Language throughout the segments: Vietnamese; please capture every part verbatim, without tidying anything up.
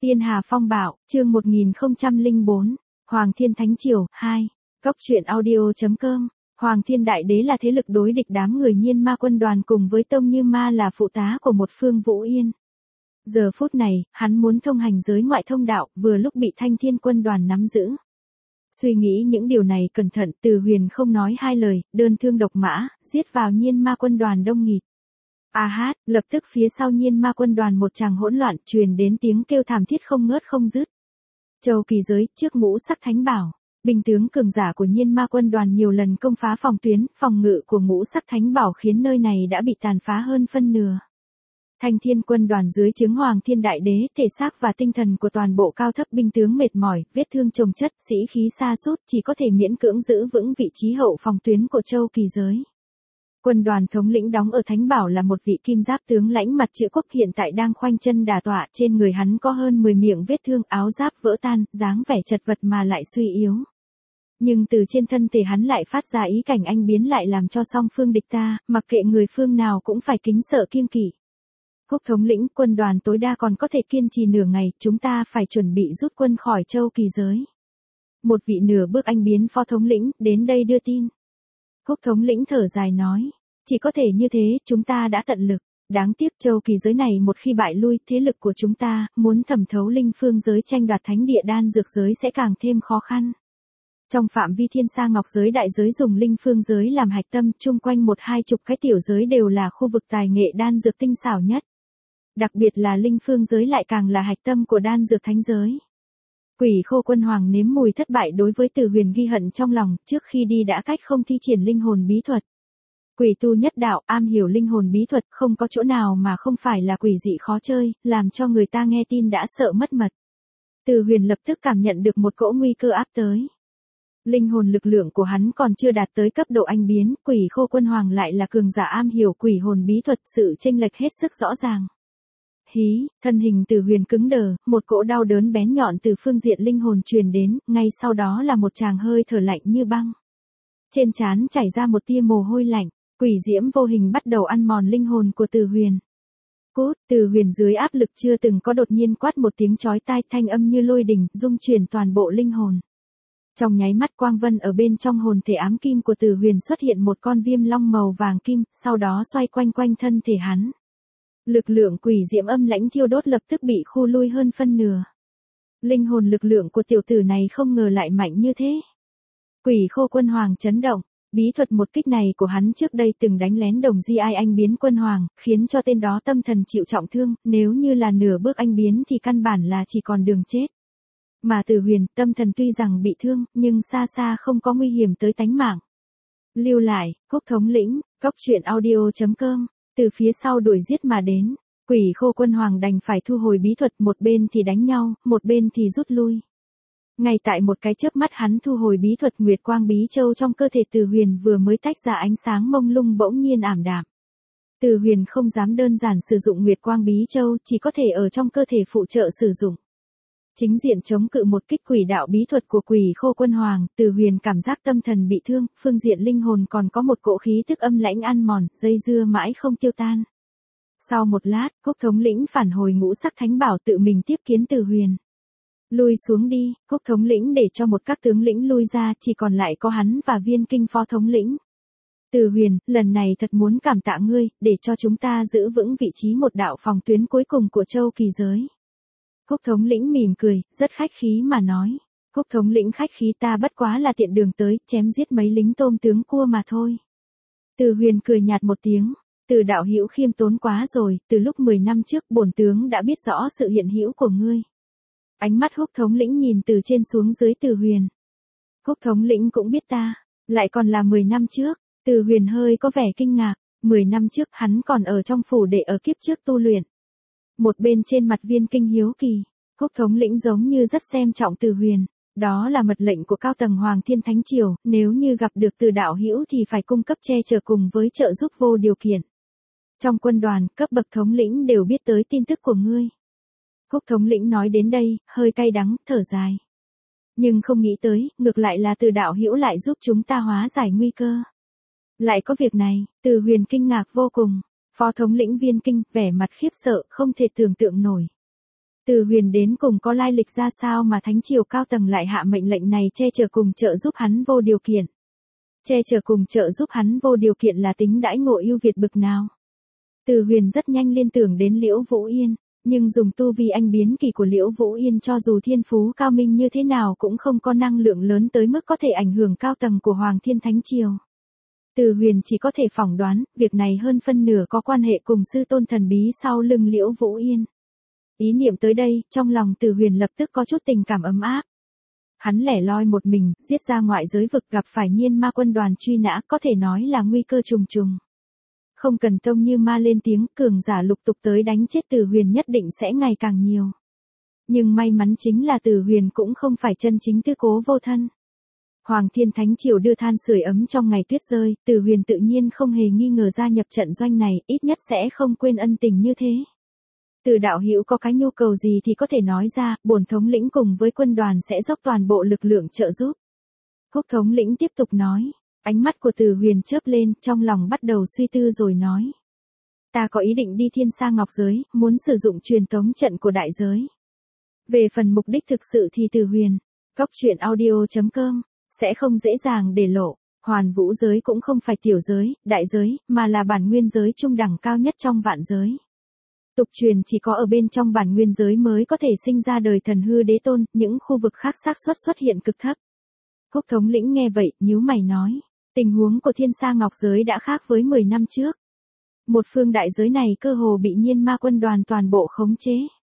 Tiên Hà Phong Bạo, chương một nghìn không trăm lẻ bốn, Hoàng Thiên Thánh Triều, hai. Góc truyện audio.com. Hoàng Thiên Đại Đế là thế lực đối địch đám người Nhiên Ma quân đoàn cùng với Tông Như Ma là phụ tá của một Phương Vũ Yên. Giờ phút này, hắn muốn thông hành giới ngoại thông đạo, vừa lúc bị Thanh Thiên quân đoàn nắm giữ. Suy nghĩ những điều này cẩn thận, Từ Huyền không nói hai lời, đơn thương độc mã, giết vào Nhiên Ma quân đoàn đông nghịt. A hát, lập tức phía sau Nhiên Ma quân đoàn một tràng hỗn loạn, truyền đến tiếng kêu thảm thiết không ngớt không dứt. Châu Kỳ Giới, trước ngũ sắc thánh bảo, binh tướng cường giả của Nhiên Ma quân đoàn nhiều lần công phá phòng tuyến, phòng ngự của ngũ sắc thánh bảo khiến nơi này đã bị tàn phá hơn phân nửa. Thanh Thiên quân đoàn dưới trướng Hoàng Thiên Đại Đế, thể xác và tinh thần của toàn bộ cao thấp binh tướng mệt mỏi, vết thương chồng chất, sĩ khí sa sút, chỉ có thể miễn cưỡng giữ vững vị trí hậu phòng tuyến của Châu Kỳ Giới. Quân đoàn thống lĩnh đóng ở Thánh Bảo là một vị kim giáp tướng lãnh mặt chữ quốc hiện tại đang khoanh chân đả tọa, trên người hắn có hơn mười miệng vết thương, áo giáp vỡ tan, dáng vẻ chật vật mà lại suy yếu. Nhưng từ trên thân thể hắn lại phát ra ý cảnh anh biến lại làm cho song phương địch ta, mặc kệ người phương nào cũng phải kính sợ kiêng kỵ. Húc thống lĩnh, quân đoàn tối đa còn có thể kiên trì nửa ngày, chúng ta phải chuẩn bị rút quân khỏi Châu Kỳ Giới. Một vị nửa bước anh biến phó thống lĩnh, đến đây đưa tin. Húc thống lĩnh thở dài nói, chỉ có thể như thế, chúng ta đã tận lực. Đáng tiếc Châu Kỳ Giới này một khi bại lui, thế lực của chúng ta, muốn thẩm thấu linh phương giới tranh đoạt thánh địa đan dược giới sẽ càng thêm khó khăn. Trong phạm vi thiên sa ngọc giới đại giới dùng linh phương giới làm hạch tâm, chung quanh một hai chục cái tiểu giới đều là khu vực tài nghệ đan dược tinh xảo nhất. Đặc biệt là linh phương giới lại càng là hạch tâm của đan dược thánh giới. Quỷ Khô quân hoàng nếm mùi thất bại đối với Từ Huyền ghi hận trong lòng, trước khi đi đã cách không thi triển linh hồn bí thuật. Quỷ tu nhất đạo, am hiểu linh hồn bí thuật, không có chỗ nào mà không phải là quỷ dị khó chơi, làm cho người ta nghe tin đã sợ mất mật. Từ Huyền lập tức cảm nhận được một cỗ nguy cơ áp tới. Linh hồn lực lượng của hắn còn chưa đạt tới cấp độ anh biến, Quỷ Khô quân hoàng lại là cường giả am hiểu quỷ hồn bí thuật, sự chênh lệch hết sức rõ ràng. Hí, thân hình Từ Huyền cứng đờ, một cỗ đau đớn bén nhọn từ phương diện linh hồn truyền đến, ngay sau đó là một tràng hơi thở lạnh như băng. Trên trán chảy ra một tia mồ hôi lạnh, quỷ diễm vô hình bắt đầu ăn mòn linh hồn của Từ Huyền. Cút, Từ Huyền dưới áp lực chưa từng có đột nhiên quát một tiếng chói tai, thanh âm như lôi đình, rung chuyển toàn bộ linh hồn. Trong nháy mắt quang vân ở bên trong hồn thể ám kim của Từ Huyền xuất hiện một con viêm long màu vàng kim, sau đó xoay quanh quanh thân thể hắn. Lực lượng quỷ diễm âm lãnh thiêu đốt lập tức bị khu lui hơn phân nửa. Linh hồn lực lượng của tiểu tử này không ngờ lại mạnh như thế. Quỷ Khô quân hoàng chấn động, bí thuật một kích này của hắn trước đây từng đánh lén đồng di ai anh biến quân hoàng, khiến cho tên đó tâm thần chịu trọng thương, nếu như là nửa bước anh biến thì căn bản là chỉ còn đường chết. Mà Từ Huyền, tâm thần tuy rằng bị thương, nhưng xa xa không có nguy hiểm tới tánh mạng. Lưu lại, Húc thống lĩnh, góc truyện audio.com. Từ phía sau đuổi giết mà đến, Quỷ Khô quân hoàng đành phải thu hồi bí thuật, một bên thì đánh nhau, một bên thì rút lui. Ngay tại một cái chớp mắt hắn thu hồi bí thuật, Nguyệt Quang Bí Châu trong cơ thể Từ Huyền vừa mới tách ra ánh sáng mông lung bỗng nhiên ảm đạm. Từ Huyền không dám đơn giản sử dụng Nguyệt Quang Bí Châu, chỉ có thể ở trong cơ thể phụ trợ sử dụng. Chính diện chống cự một kích quỷ đạo bí thuật của Quỷ Khô quân hoàng, Từ Huyền cảm giác tâm thần bị thương, phương diện linh hồn còn có một cỗ khí tức âm lãnh ăn mòn, dây dưa mãi không tiêu tan. Sau một lát, Húc thống lĩnh phản hồi ngũ sắc thánh bảo tự mình tiếp kiến Từ Huyền. Lui xuống đi, Húc thống lĩnh để cho một các tướng lĩnh lui ra, chỉ còn lại có hắn và Viên Kinh phó thống lĩnh. Từ Huyền, lần này thật muốn cảm tạ ngươi, để cho chúng ta giữ vững vị trí một đạo phòng tuyến cuối cùng của Châu Kỳ Giới. Húc thống lĩnh mỉm cười, rất khách khí mà nói. Húc thống lĩnh khách khí, ta bất quá là tiện đường tới, chém giết mấy lính tôm tướng cua mà thôi. Từ Huyền cười nhạt một tiếng, Từ đạo hữu khiêm tốn quá rồi, từ lúc mười năm trước bổn tướng đã biết rõ sự hiện hữu của ngươi. Ánh mắt Húc thống lĩnh nhìn từ trên xuống dưới Từ Huyền. Húc thống lĩnh cũng biết ta, lại còn là mười năm trước, Từ Huyền hơi có vẻ kinh ngạc, mười năm trước hắn còn ở trong phủ đệ ở kiếp trước tu luyện. Một bên trên mặt Viên Kinh hiếu kỳ, Húc thống lĩnh giống như rất xem trọng Từ Huyền, đó là mật lệnh của cao tầng Hoàng Thiên Thánh Triều, nếu như gặp được Từ đạo hữu thì phải cung cấp che chở cùng với trợ giúp vô điều kiện. Trong quân đoàn, cấp bậc thống lĩnh đều biết tới tin tức của ngươi. Húc thống lĩnh nói đến đây, hơi cay đắng, thở dài. Nhưng không nghĩ tới, ngược lại là Từ đạo hữu lại giúp chúng ta hóa giải nguy cơ. Lại có việc này, Từ Huyền kinh ngạc vô cùng. Phó thống lĩnh Viên Kinh, vẻ mặt khiếp sợ, không thể tưởng tượng nổi. Từ Huyền đến cùng có lai lịch ra sao mà thánh triều cao tầng lại hạ mệnh lệnh này che chở cùng trợ giúp hắn vô điều kiện. Che chở cùng trợ giúp hắn vô điều kiện là tính đãi ngộ ưu việt bực nào. Từ Huyền rất nhanh liên tưởng đến Liễu Vũ Yên, nhưng dùng tu vi anh biến kỳ của Liễu Vũ Yên cho dù thiên phú cao minh như thế nào cũng không có năng lượng lớn tới mức có thể ảnh hưởng cao tầng của Hoàng Thiên Thánh Triều. Từ Huyền chỉ có thể phỏng đoán, việc này hơn phân nửa có quan hệ cùng sư tôn thần bí sau lưng Liễu Vũ Yên. Ý niệm tới đây, trong lòng Từ Huyền lập tức có chút tình cảm ấm áp. Hắn lẻ loi một mình, giết ra ngoại giới vực gặp phải Nhiên Ma quân đoàn truy nã, có thể nói là nguy cơ trùng trùng. Không cần Tông Như Ma lên tiếng, cường giả lục tục tới đánh chết Từ Huyền nhất định sẽ ngày càng nhiều. Nhưng may mắn chính là Từ Huyền cũng không phải chân chính tư cố vô thân. Hoàng Thiên Thánh Triều đưa than sưởi ấm trong ngày tuyết rơi, Từ Huyền tự nhiên không hề nghi ngờ gia nhập trận doanh này, ít nhất sẽ không quên ân tình như thế. Từ đạo hữu có cái nhu cầu gì thì có thể nói ra, bổn thống lĩnh cùng với quân đoàn sẽ dốc toàn bộ lực lượng trợ giúp. Húc thống lĩnh tiếp tục nói, ánh mắt của Từ Huyền chớp lên, trong lòng bắt đầu suy tư rồi nói. Ta có ý định đi Thiên Sa Ngọc Giới, muốn sử dụng truyền tống trận của đại giới. Về phần mục đích thực sự thì Từ Huyền, góc truyện audio chấm com, sẽ không dễ dàng để lộ. Hoàn Vũ giới cũng không phải tiểu giới, đại giới, mà là bản nguyên giới trung đẳng cao nhất trong vạn giới. Tục truyền chỉ có ở bên trong bản nguyên giới mới có thể sinh ra đời thần hư đế tôn, những khu vực khác xác suất xuất hiện cực thấp. Húc thống lĩnh nghe vậy, nhíu mày nói, tình huống của Thiên Sa Ngọc giới đã khác với mười năm trước. Một phương đại giới này cơ hồ bị Nhiên Ma quân đoàn toàn bộ khống chế.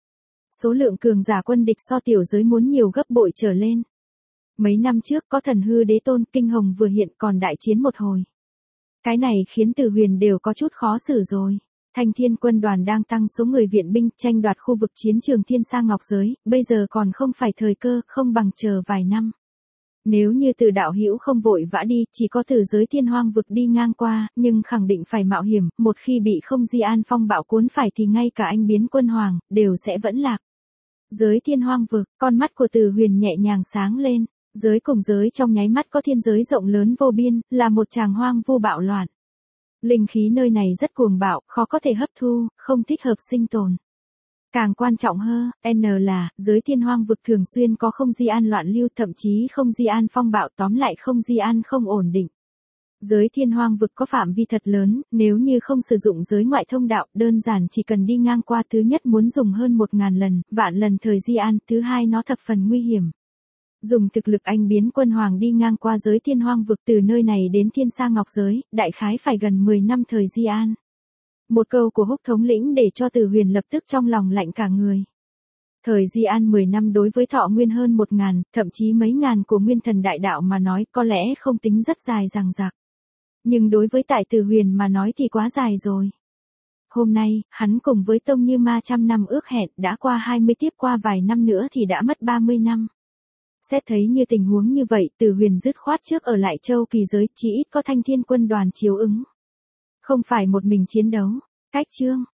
Số lượng cường giả quân địch so tiểu giới muốn nhiều gấp bội trở lên. Mấy năm trước có thần hư đế tôn kinh hồng vừa hiện còn đại chiến một hồi. Cái này khiến Từ Huyền đều có chút khó xử rồi. Thanh Thiên quân đoàn đang tăng số người viện binh tranh đoạt khu vực chiến trường Thiên Sa Ngọc giới, bây giờ còn không phải thời cơ, không bằng chờ vài năm. Nếu như Từ đạo hữu không vội vã đi, chỉ có từ giới Thiên Hoang vực đi ngang qua, nhưng khẳng định phải mạo hiểm, một khi bị không di an phong bạo cuốn phải thì ngay cả anh biến quân hoàng, đều sẽ vẫn lạc. Giới Thiên Hoang vực, con mắt của Từ Huyền nhẹ nhàng sáng lên, giới cùng giới trong nháy mắt có thiên giới rộng lớn vô biên, là một tràng hoang vu bạo loạn. Linh khí nơi này rất cuồng bạo, khó có thể hấp thu, không thích hợp sinh tồn. Càng quan trọng hơn, N là, giới Thiên Hoang vực thường xuyên có không di an loạn lưu, thậm chí không di an phong bạo, tóm lại không di an không ổn định. Giới Thiên Hoang vực có phạm vi thật lớn, nếu như không sử dụng giới ngoại thông đạo, đơn giản chỉ cần đi ngang qua thứ nhất muốn dùng hơn một ngàn lần, vạn lần thời di an, thứ hai nó thập phần nguy hiểm. Dùng thực lực anh biến quân hoàng đi ngang qua giới Thiên Hoang vực từ nơi này đến Thiên Sa Ngọc giới, đại khái phải gần mười năm thời di an. Một câu của Húc thống lĩnh để cho Từ Huyền lập tức trong lòng lạnh cả người. Thời di an mười năm đối với thọ nguyên hơn một ngàn, thậm chí mấy ngàn của nguyên thần đại đạo mà nói có lẽ không tính rất dài dằng dặc. Nhưng đối với tại Từ Huyền mà nói thì quá dài rồi. Hôm nay, hắn cùng với Tông Như Ma trăm năm ước hẹn đã qua hai mươi tiếp qua vài năm nữa thì đã mất ba mươi năm. Xét thấy như tình huống như vậy, Từ Huyền dứt khoát trước ở lại châu kỳ giới, chỉ ít có Thanh Thiên quân đoàn chiếu ứng. Không phải một mình chiến đấu. Cách chương